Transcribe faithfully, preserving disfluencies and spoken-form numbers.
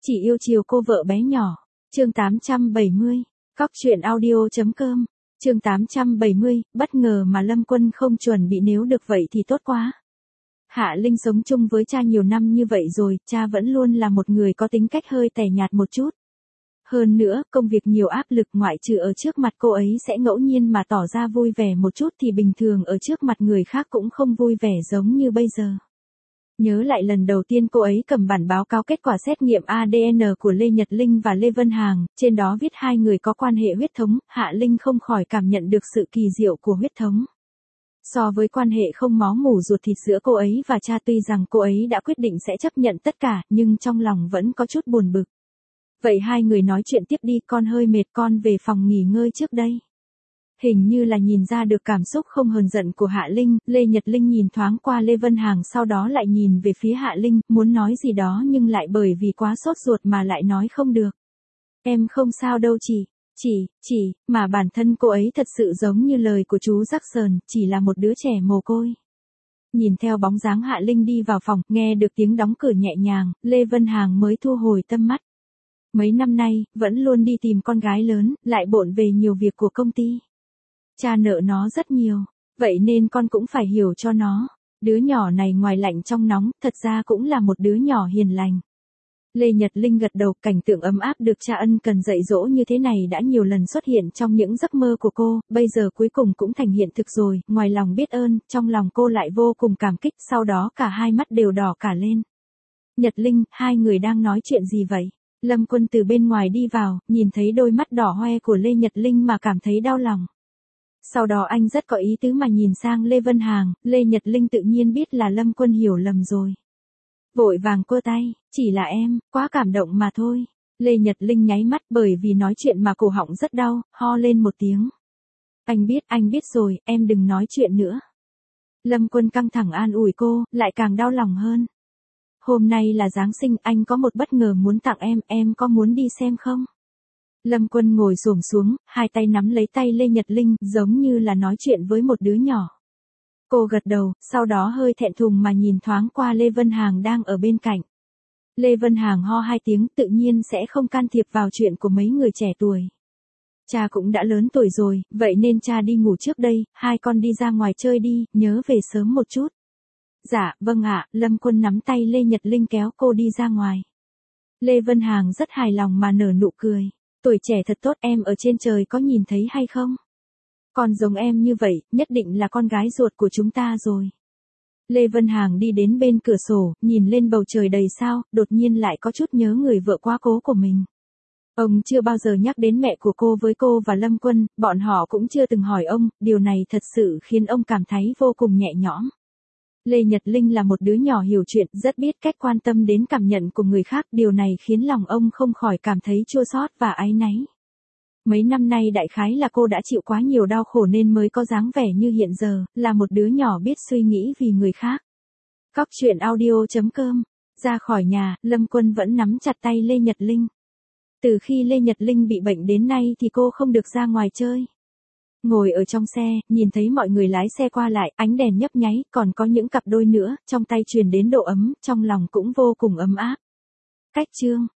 Chỉ yêu chiều cô vợ bé nhỏ. Chương tám trăm bảy mươi. Cóc truyện audio.com. Chương tám trăm bảy mươi, bất ngờ mà Lâm Quân không chuẩn bị, nếu được vậy thì tốt quá. Hạ Linh sống chung với cha nhiều năm như vậy rồi, cha vẫn luôn là một người có tính cách hơi tẻ nhạt một chút. Hơn nữa, công việc nhiều áp lực, ngoại trừ ở trước mặt cô ấy sẽ ngẫu nhiên mà tỏ ra vui vẻ một chút thì bình thường ở trước mặt người khác cũng không vui vẻ giống như bây giờ. Nhớ lại lần đầu tiên cô ấy cầm bản báo cáo kết quả xét nghiệm a đê en của Lê Nhật Linh và Lê Vân Hằng, trên đó viết hai người có quan hệ huyết thống, Hạ Linh không khỏi cảm nhận được sự kỳ diệu của huyết thống. So với quan hệ không máu mủ ruột thịt giữa cô ấy và cha, tuy rằng cô ấy đã quyết định sẽ chấp nhận tất cả, nhưng trong lòng vẫn có chút buồn bực. Vậy hai người nói chuyện tiếp đi, con hơi mệt, con về phòng nghỉ ngơi trước đây. Hình như là nhìn ra được cảm xúc không hờn giận của Hạ Linh, Lê Nhật Linh nhìn thoáng qua Lê Vân Hằng, sau đó lại nhìn về phía Hạ Linh, muốn nói gì đó nhưng lại bởi vì quá sốt ruột mà lại nói không được. Em không sao đâu chị, chỉ, chỉ, mà bản thân cô ấy thật sự giống như lời của chú Jackson, chỉ là một đứa trẻ mồ côi. Nhìn theo bóng dáng Hạ Linh đi vào phòng, nghe được tiếng đóng cửa nhẹ nhàng, Lê Vân Hằng mới thu hồi tâm mắt. Mấy năm nay, vẫn luôn đi tìm con gái lớn, lại bộn về nhiều việc của công ty. Cha nợ nó rất nhiều, vậy nên con cũng phải hiểu cho nó. Đứa nhỏ này ngoài lạnh trong nóng, thật ra cũng là một đứa nhỏ hiền lành. Lê Nhật Linh gật đầu, cảnh tượng ấm áp được cha ân cần dạy dỗ như thế này đã nhiều lần xuất hiện trong những giấc mơ của cô, bây giờ cuối cùng cũng thành hiện thực rồi, ngoài lòng biết ơn, trong lòng cô lại vô cùng cảm kích, sau đó cả hai mắt đều đỏ cả lên. Nhật Linh, hai người đang nói chuyện gì vậy? Lâm Quân từ bên ngoài đi vào, nhìn thấy đôi mắt đỏ hoe của Lê Nhật Linh mà cảm thấy đau lòng. Sau đó anh rất có ý tứ mà nhìn sang Lê Vân Hằng, Lê Nhật Linh tự nhiên biết là Lâm Quân hiểu lầm rồi. Vội vàng cua tay, chỉ là em, quá cảm động mà thôi. Lê Nhật Linh nháy mắt, bởi vì nói chuyện mà cổ họng rất đau, ho lên một tiếng. Anh biết, anh biết rồi, em đừng nói chuyện nữa. Lâm Quân căng thẳng an ủi cô, lại càng đau lòng hơn. Hôm nay là Giáng sinh, anh có một bất ngờ muốn tặng em, em có muốn đi xem không? Lâm Quân ngồi xổm xuống, hai tay nắm lấy tay Lê Nhật Linh, giống như là nói chuyện với một đứa nhỏ. Cô gật đầu, sau đó hơi thẹn thùng mà nhìn thoáng qua Lê Vân Hằng đang ở bên cạnh. Lê Vân Hằng ho hai tiếng, tự nhiên sẽ không can thiệp vào chuyện của mấy người trẻ tuổi. Cha cũng đã lớn tuổi rồi, vậy nên cha đi ngủ trước đây, hai con đi ra ngoài chơi đi, nhớ về sớm một chút. Dạ, vâng ạ, Lâm Quân nắm tay Lê Nhật Linh kéo cô đi ra ngoài. Lê Vân Hằng rất hài lòng mà nở nụ cười. Tuổi trẻ thật tốt, em ở trên trời có nhìn thấy hay không? Còn giống em như vậy, nhất định là con gái ruột của chúng ta rồi. Lê Vân Hằng đi đến bên cửa sổ, nhìn lên bầu trời đầy sao, đột nhiên lại có chút nhớ người vợ quá cố của mình. Ông chưa bao giờ nhắc đến mẹ của cô với cô và Lâm Quân, bọn họ cũng chưa từng hỏi ông, điều này thật sự khiến ông cảm thấy vô cùng nhẹ nhõm. Lê Nhật Linh là một đứa nhỏ hiểu chuyện, rất biết cách quan tâm đến cảm nhận của người khác, điều này khiến lòng ông không khỏi cảm thấy chua xót và áy náy. Mấy năm nay đại khái là cô đã chịu quá nhiều đau khổ nên mới có dáng vẻ như hiện giờ, là một đứa nhỏ biết suy nghĩ vì người khác. Cóc truyện audio.com. Ra khỏi nhà, Lâm Quân vẫn nắm chặt tay Lê Nhật Linh. Từ khi Lê Nhật Linh bị bệnh đến nay thì cô không được ra ngoài chơi. Ngồi ở trong xe, nhìn thấy mọi người lái xe qua lại, ánh đèn nhấp nháy, còn có những cặp đôi nữa, trong tay truyền đến độ ấm, trong lòng cũng vô cùng ấm áp. Cách chương.